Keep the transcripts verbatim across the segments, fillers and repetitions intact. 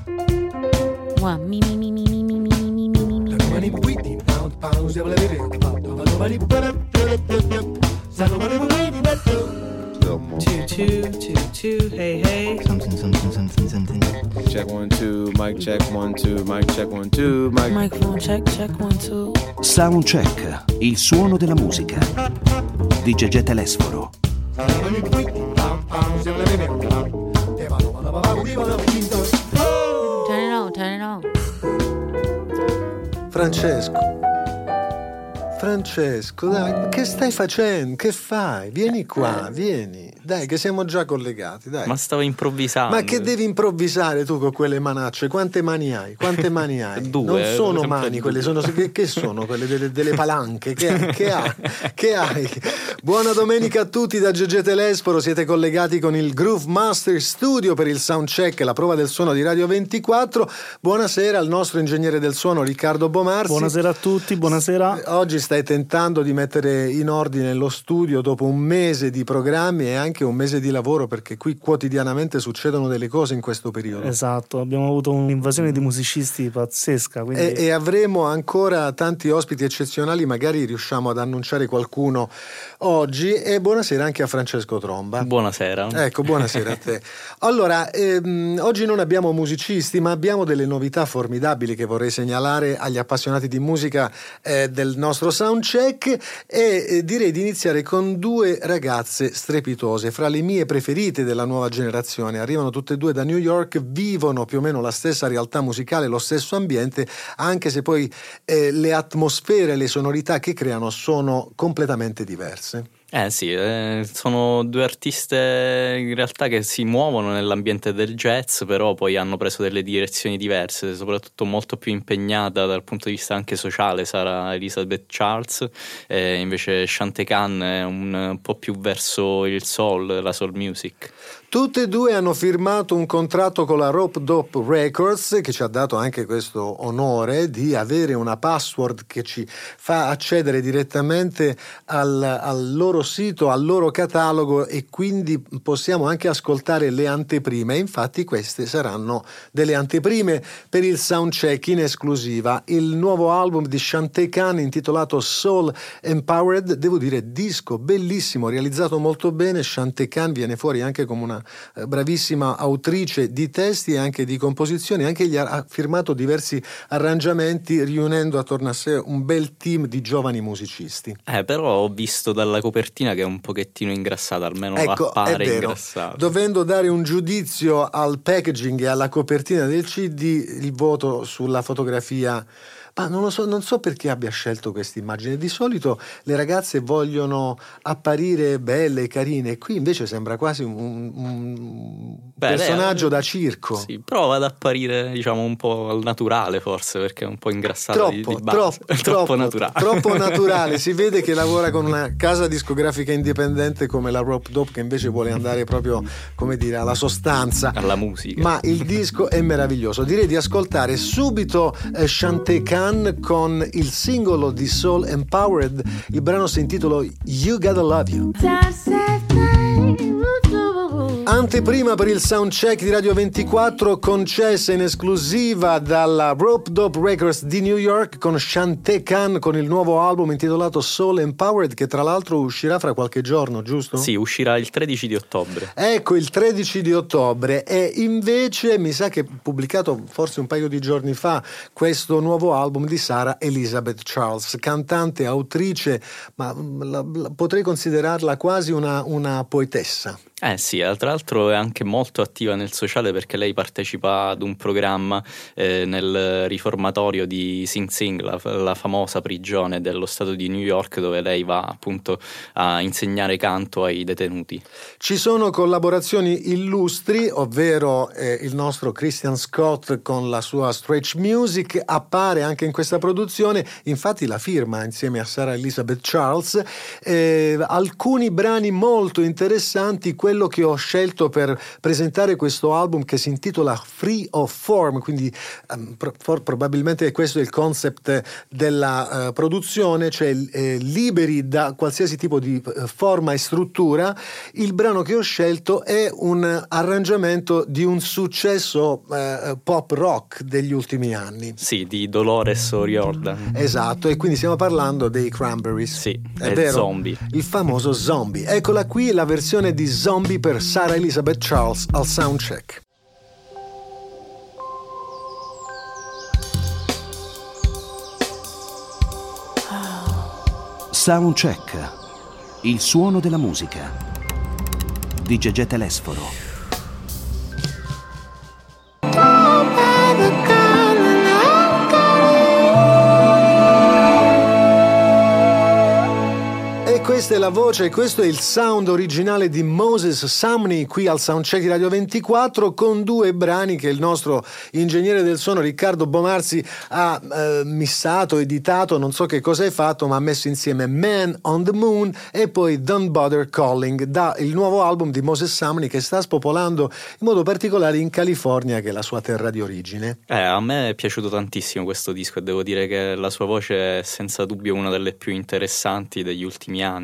Mua, mi mi mi mi mi mi mi mi mi mi mi. Two, two, two, two, hey, hey. Something, something, something, something. Check one, two, mic check one, two, mic check one, two, mic. Microphone check, check one, two. Soundcheck, il suono della musica di Gegè Telesforo. Turn it on, turn it on. Francesco, Francesco, dai, che stai facendo? Che fai? Vieni qua, vieni. Dai, che siamo già collegati, dai. Ma stavo improvvisando. Ma che devi improvvisare tu con quelle manacce? Quante mani hai? Quante mani hai? Due, non sono sempre mani, due. quelle sono che, che sono quelle delle, delle palanche? Che, che hai? Che hai? Buona domenica a tutti da Gegè Telesforo. Siete collegati con il Groove Master Studio per il soundcheck, la prova del suono di Radio ventiquattro. Buonasera al nostro ingegnere del suono Riccardo Bomarsi. Buonasera a tutti, buonasera. Oggi stai tentando di mettere in ordine lo studio dopo un mese di programmi e anche un mese di lavoro, perché qui quotidianamente succedono delle cose in questo periodo. Esatto, abbiamo avuto un'invasione di musicisti pazzesca. Quindi... E, e avremo ancora tanti ospiti eccezionali, magari riusciamo ad annunciare qualcuno oggi. E buonasera anche a Francesco Tromba. Buonasera. Ecco, buonasera a te. Allora, ehm, oggi non abbiamo musicisti, ma abbiamo delle novità formidabili che vorrei segnalare agli appassionati di musica eh, del nostro soundcheck, e eh, direi di iniziare con due ragazze strepitose, fra le mie preferite della nuova generazione. Arrivano tutte e due da New York, vivono più o meno la stessa realtà musicale, lo stesso ambiente, anche se poi eh, le atmosfere, le sonorità che creano sono completamente diverse. Eh sì, eh, sono due artiste in realtà che si muovono nell'ambiente del jazz, però poi hanno preso delle direzioni diverse, soprattutto molto più impegnata dal punto di vista anche sociale sarà Elizabeth Charles, e invece Chante Khan è un po' più verso il soul, la soul music. Tutte e due hanno firmato un contratto con la Rope Dope Records, che ci ha dato anche questo onore di avere una password che ci fa accedere direttamente al, al loro sito, al loro catalogo, e quindi possiamo anche ascoltare le anteprime. Infatti queste saranno delle anteprime per il soundcheck in esclusiva. Il nuovo album di Chante Khan intitolato Soul Empowered, devo dire disco bellissimo, realizzato molto bene. Chante Khan viene fuori anche come una bravissima autrice di testi e anche di composizioni, anche gli ha firmato diversi arrangiamenti riunendo attorno a sé un bel team di giovani musicisti. Eh, però ho visto dalla copertina che è un pochettino ingrassata, almeno Ecco, appare è vero. ingrassata. Dovendo dare un giudizio al packaging e alla copertina del C D, il voto sulla fotografia, ma non lo so, non so perché abbia scelto questa immagine. Di solito le ragazze vogliono apparire belle, carine, qui invece sembra quasi un, un Beh, personaggio lei, da circo. Sì, prova ad apparire diciamo un po' al naturale, forse, perché è un po' ingrassata Troppo, di, di base. troppo, troppo, troppo naturale. Troppo naturale. Si vede che lavora con una casa discografica indipendente come la Rope Dope, che invece vuole andare proprio, come dire, alla sostanza, alla musica. Ma il disco è meraviglioso. Direi di ascoltare subito eh, Chante Khan con il singolo di Soul Empowered. Il brano si intitola You Gotta Love You. Anteprima per il soundcheck di Radio ventiquattro, concessa in esclusiva dalla Rope Dope Records di New York, con Chante Khan con il nuovo album intitolato Soul Empowered, che tra l'altro uscirà fra qualche giorno, giusto? Sì, uscirà il tredici di ottobre. Ecco, il tredici di ottobre. E invece mi sa che pubblicato forse un paio di giorni fa questo nuovo album di Sarah Elizabeth Charles, cantante, autrice, ma la, la, potrei considerarla quasi una, una poetessa. Eh sì, tra l'altro è anche molto attiva nel sociale, perché lei partecipa ad un programma eh, nel riformatorio di Sing Sing, la, la famosa prigione dello stato di New York, dove lei va appunto a insegnare canto ai detenuti. Ci sono collaborazioni illustri, ovvero eh, il nostro Christian Scott con la sua Stretch Music appare anche in questa produzione, infatti la firma insieme a Sarah Elizabeth Charles. Eh, alcuni brani molto interessanti. Quello che ho scelto scelto per presentare questo album che si intitola Free of Form, quindi um, pro- for- probabilmente questo è il concept della uh, produzione, cioè eh, liberi da qualsiasi tipo di uh, forma e struttura. Il brano che ho scelto è un arrangiamento di un successo uh, pop rock degli ultimi anni. Sì, di Dolores O'Riordan. Esatto, e quindi stiamo parlando dei Cranberries. Sì, è è vero? Zombie. Il famoso Zombie. Eccola qui la versione di Zombie per Sarah Elizabeth Charles al Soundcheck. Soundcheck, il suono della musica di Gegè Telesforo. Questa è la voce, questo è il sound originale di Moses Sumney qui al Soundcheck di Radio ventiquattro, con due brani che il nostro ingegnere del suono Riccardo Bomarzi ha eh, missato, editato, non so che cosa hai fatto, ma ha messo insieme Man on the Moon e poi Don't Bother Calling, da il nuovo album di Moses Sumney che sta spopolando in modo particolare in California, che è la sua terra di origine. Eh, a me è piaciuto tantissimo questo disco e devo dire che la sua voce è senza dubbio una delle più interessanti degli ultimi anni.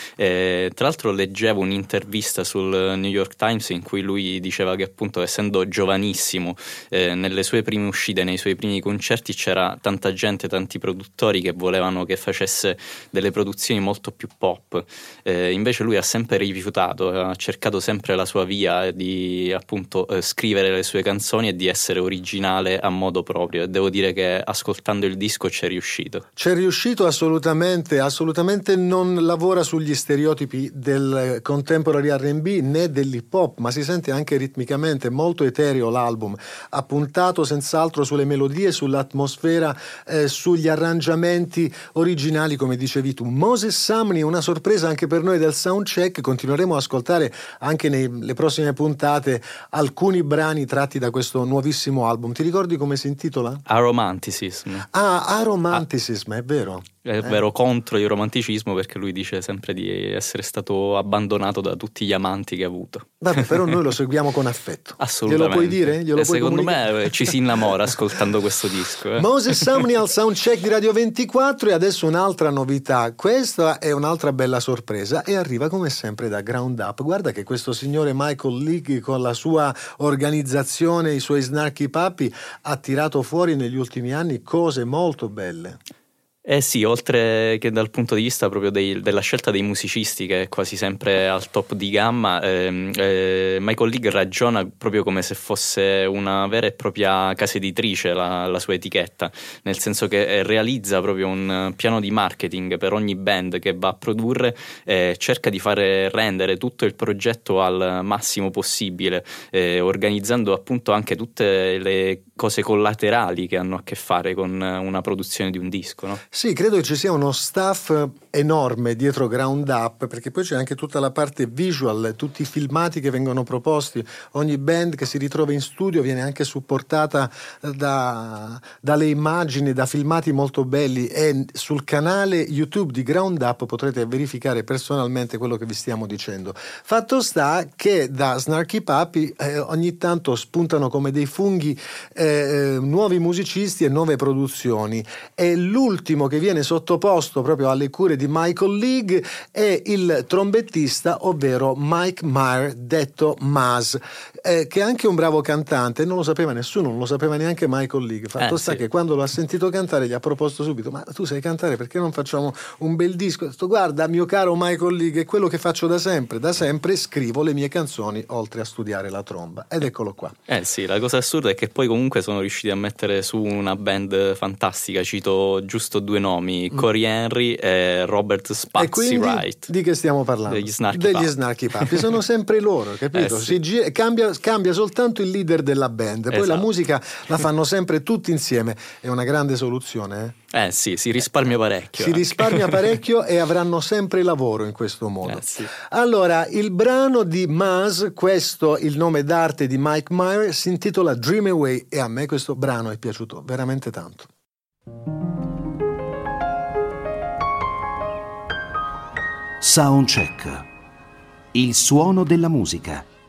Eh, tra l'altro leggevo un'intervista sul New York Times in cui lui diceva che appunto essendo giovanissimo eh, nelle sue prime uscite, nei suoi primi concerti c'era tanta gente, tanti produttori che volevano che facesse delle produzioni molto più pop, eh, invece lui ha sempre rifiutato, ha cercato sempre la sua via di appunto eh, scrivere le sue canzoni e di essere originale a modo proprio, e devo dire che ascoltando il disco c'è riuscito. C'è riuscito assolutamente, assolutamente non lavora sugli stereotipi del contemporary R and B né dell'hip hop, ma si sente anche ritmicamente molto etereo l'album, ha puntato senz'altro sulle melodie, sull'atmosfera, eh, sugli arrangiamenti originali, come dicevi tu. Moses Sumney, una sorpresa anche per noi del Soundcheck. Continueremo a ascoltare anche nelle prossime puntate alcuni brani tratti da questo nuovissimo album. Ti ricordi come si intitola? Aromanticism. Ah, Aromanticism, ah. È vero. È eh. vero, contro il romanticismo, perché lui dice sempre di essere stato abbandonato da tutti gli amanti che ha avuto. Vabbè, però noi lo seguiamo con affetto. Assolutamente. Glielo puoi dire? Glielo e puoi secondo comunicare? me ci si innamora ascoltando questo disco. Eh. Moses Sumney al Soundcheck di Radio ventiquattro. E adesso un'altra novità. Questa è un'altra bella sorpresa e arriva come sempre da Ground Up. Guarda che questo signore Michael League, con la sua organizzazione, i suoi Snarky Puppy, ha tirato fuori negli ultimi anni cose molto belle. Eh sì, oltre che dal punto di vista proprio dei, della scelta dei musicisti, che è quasi sempre al top di gamma, ehm, eh, Michael League ragiona proprio come se fosse una vera e propria casa editrice la, la sua etichetta, nel senso che realizza proprio un piano di marketing per ogni band che va a produrre, eh, cerca di fare rendere tutto il progetto al massimo possibile, eh, organizzando appunto anche tutte le cose collaterali che hanno a che fare con una produzione di un disco, no? Sì, credo che ci sia uno staff enorme dietro Ground Up, perché poi c'è anche tutta la parte visual, tutti i filmati che vengono proposti, ogni band che si ritrova in studio viene anche supportata da, dalle immagini, da filmati molto belli, e sul canale YouTube di Ground Up potrete verificare personalmente quello che vi stiamo dicendo. Fatto sta che da Snarky Puppy eh, ogni tanto spuntano come dei funghi eh, nuovi musicisti e nuove produzioni, e l'ultimo che viene sottoposto proprio alle cure di Michael League è il trombettista, ovvero Mike Meyer, detto Maz, eh, che è anche un bravo cantante. Non lo sapeva nessuno, non lo sapeva neanche Michael League. Fatto eh, sta sì. che quando lo ha sentito cantare gli ha proposto subito: ma tu sai cantare, perché non facciamo un bel disco? Ha detto: guarda mio caro Michael League, è quello che faccio da sempre, da sempre scrivo le mie canzoni oltre a studiare la tromba, ed eccolo qua. Eh sì, la cosa assurda è che poi comunque sono riusciti a mettere su una band fantastica. Cito giusto due nomi, Corey Henry e Robert Spazzi E quindi Wright. di che stiamo parlando? Degli Snarky Degli Puppy. Snarky Puppy. Sono sempre loro, capito? Eh sì. Si gira, cambia, cambia soltanto il leader della band, poi Esatto. la musica la fanno sempre tutti insieme. È una grande soluzione, eh? Eh sì, si risparmia parecchio. Si anche. risparmia parecchio e avranno sempre lavoro in questo modo. Eh sì. Allora, il brano di Maz, questo il nome d'arte di Mike Meyer, si intitola Dream Away, e a me questo brano è piaciuto veramente tanto. Soundcheck, il suono della musica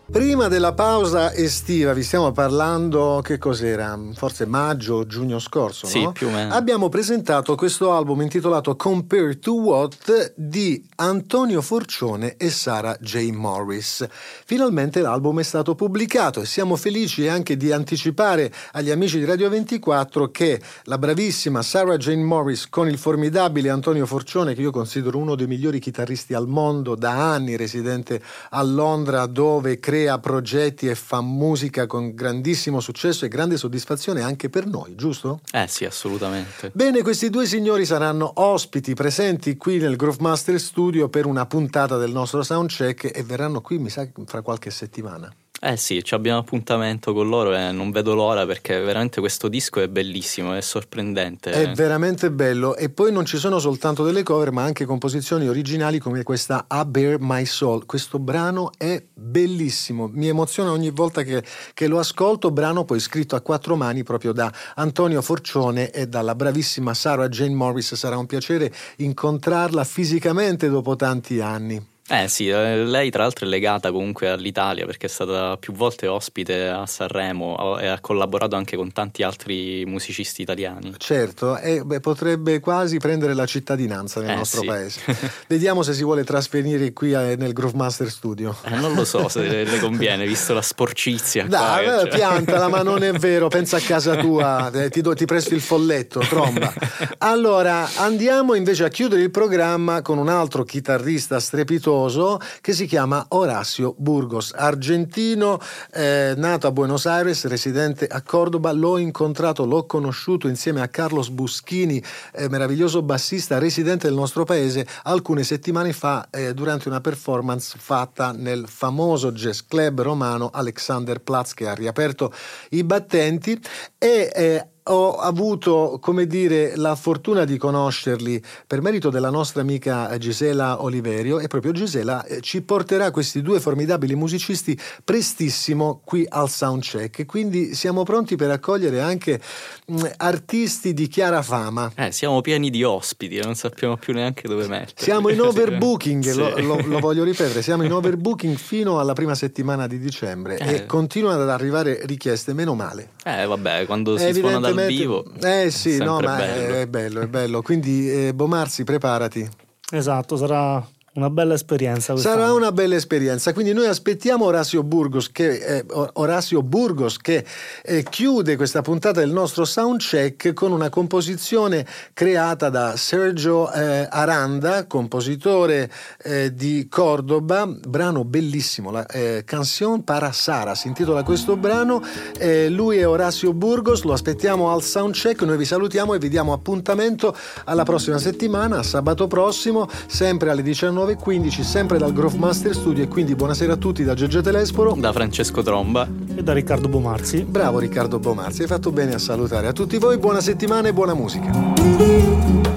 Prima della pausa estiva, vi stiamo parlando, che cos'era? Forse maggio, giugno scorso, Sì, no? più o meno. Abbiamo presentato questo album intitolato Compare to What di Antonio Forcione e Sarah J. Morris. Finalmente l'album è stato pubblicato e siamo felici anche di anticipare agli amici di Radio ventiquattro che la bravissima Sarah Jane Morris con il formidabile Antonio Forcione, che io considero uno dei migliori chitarristi al mondo, da anni residente a Londra, dove crea progetti e fa musica con grandissimo successo e grande soddisfazione anche per noi, giusto? Eh sì, assolutamente. Bene, questi due signori saranno ospiti presenti qui nel Groove Master Studio per una puntata del nostro soundcheck e verranno qui, mi sa, fra qualche settimana. Eh sì, ci abbiamo appuntamento con loro e non vedo l'ora, perché veramente questo disco è bellissimo, è sorprendente. È veramente bello, e poi non ci sono soltanto delle cover ma anche composizioni originali come questa I Bare My Soul. Questo brano è bellissimo, mi emoziona ogni volta che, che lo ascolto, brano poi scritto a quattro mani proprio da Antonio Forcione e dalla bravissima Sarah Jane Morris. Sarà un piacere incontrarla fisicamente dopo tanti anni. Eh sì, lei tra l'altro è legata comunque all'Italia, perché è stata più volte ospite a Sanremo e ha collaborato anche con tanti altri musicisti italiani. Certo, e beh, potrebbe quasi prendere la cittadinanza nel Eh, nostro sì. paese. Vediamo se si vuole trasferire qui eh, nel Groove Master Studio. Eh, non lo so se le conviene, visto la sporcizia. Dai, qua, eh, cioè. piantala, ma non è vero, pensa a casa tua, eh, ti, do- ti presto il folletto, tromba. Allora, andiamo invece a chiudere il programma con un altro chitarrista strepitoso che si chiama Horacio Burgos, argentino, eh, nato a Buenos Aires, residente a Cordoba. L'ho incontrato, l'ho conosciuto insieme a Carlos Buschini, eh, meraviglioso bassista residente del nostro paese, alcune settimane fa eh, durante una performance fatta nel famoso jazz club romano Alexanderplatz, che ha riaperto i battenti, e eh, ho avuto, come dire, la fortuna di conoscerli per merito della nostra amica Gisela Oliverio, e proprio Gisela eh, ci porterà questi due formidabili musicisti prestissimo qui al Soundcheck, quindi siamo pronti per accogliere anche mh, artisti di chiara fama. Eh, siamo pieni di ospiti, non sappiamo più neanche dove metterli. Siamo in overbooking, Sì. lo, lo, lo voglio ripetere, siamo in overbooking fino alla prima settimana di dicembre Eh. e continuano ad arrivare richieste, meno male. Eh vabbè, quando si suona dal vivo eh sì, è no, sempre ma bello. È, è bello, è bello. Quindi eh, Bomarzi, preparati. Esatto, sarà una bella esperienza quest'anno. Sarà una bella esperienza, quindi noi aspettiamo Horacio Burgos che, eh, Horacio Burgos che eh, chiude questa puntata del nostro Soundcheck con una composizione creata da Sergio eh, Aranda, compositore eh, di Cordoba, brano bellissimo, la eh, Canción para Sara si intitola questo brano. Eh, lui è Horacio Burgos, lo aspettiamo al Soundcheck, noi vi salutiamo e vi diamo appuntamento alla prossima settimana, sabato prossimo, sempre alle diciannove e quindici, sempre dal Groove Master Studio. E quindi buonasera a tutti da Gegge Telesporo, Da Francesco Tromba E da Riccardo Bomarzi. bravo Riccardo Bomarzi, hai fatto bene a salutare. A tutti voi buona settimana e buona musica.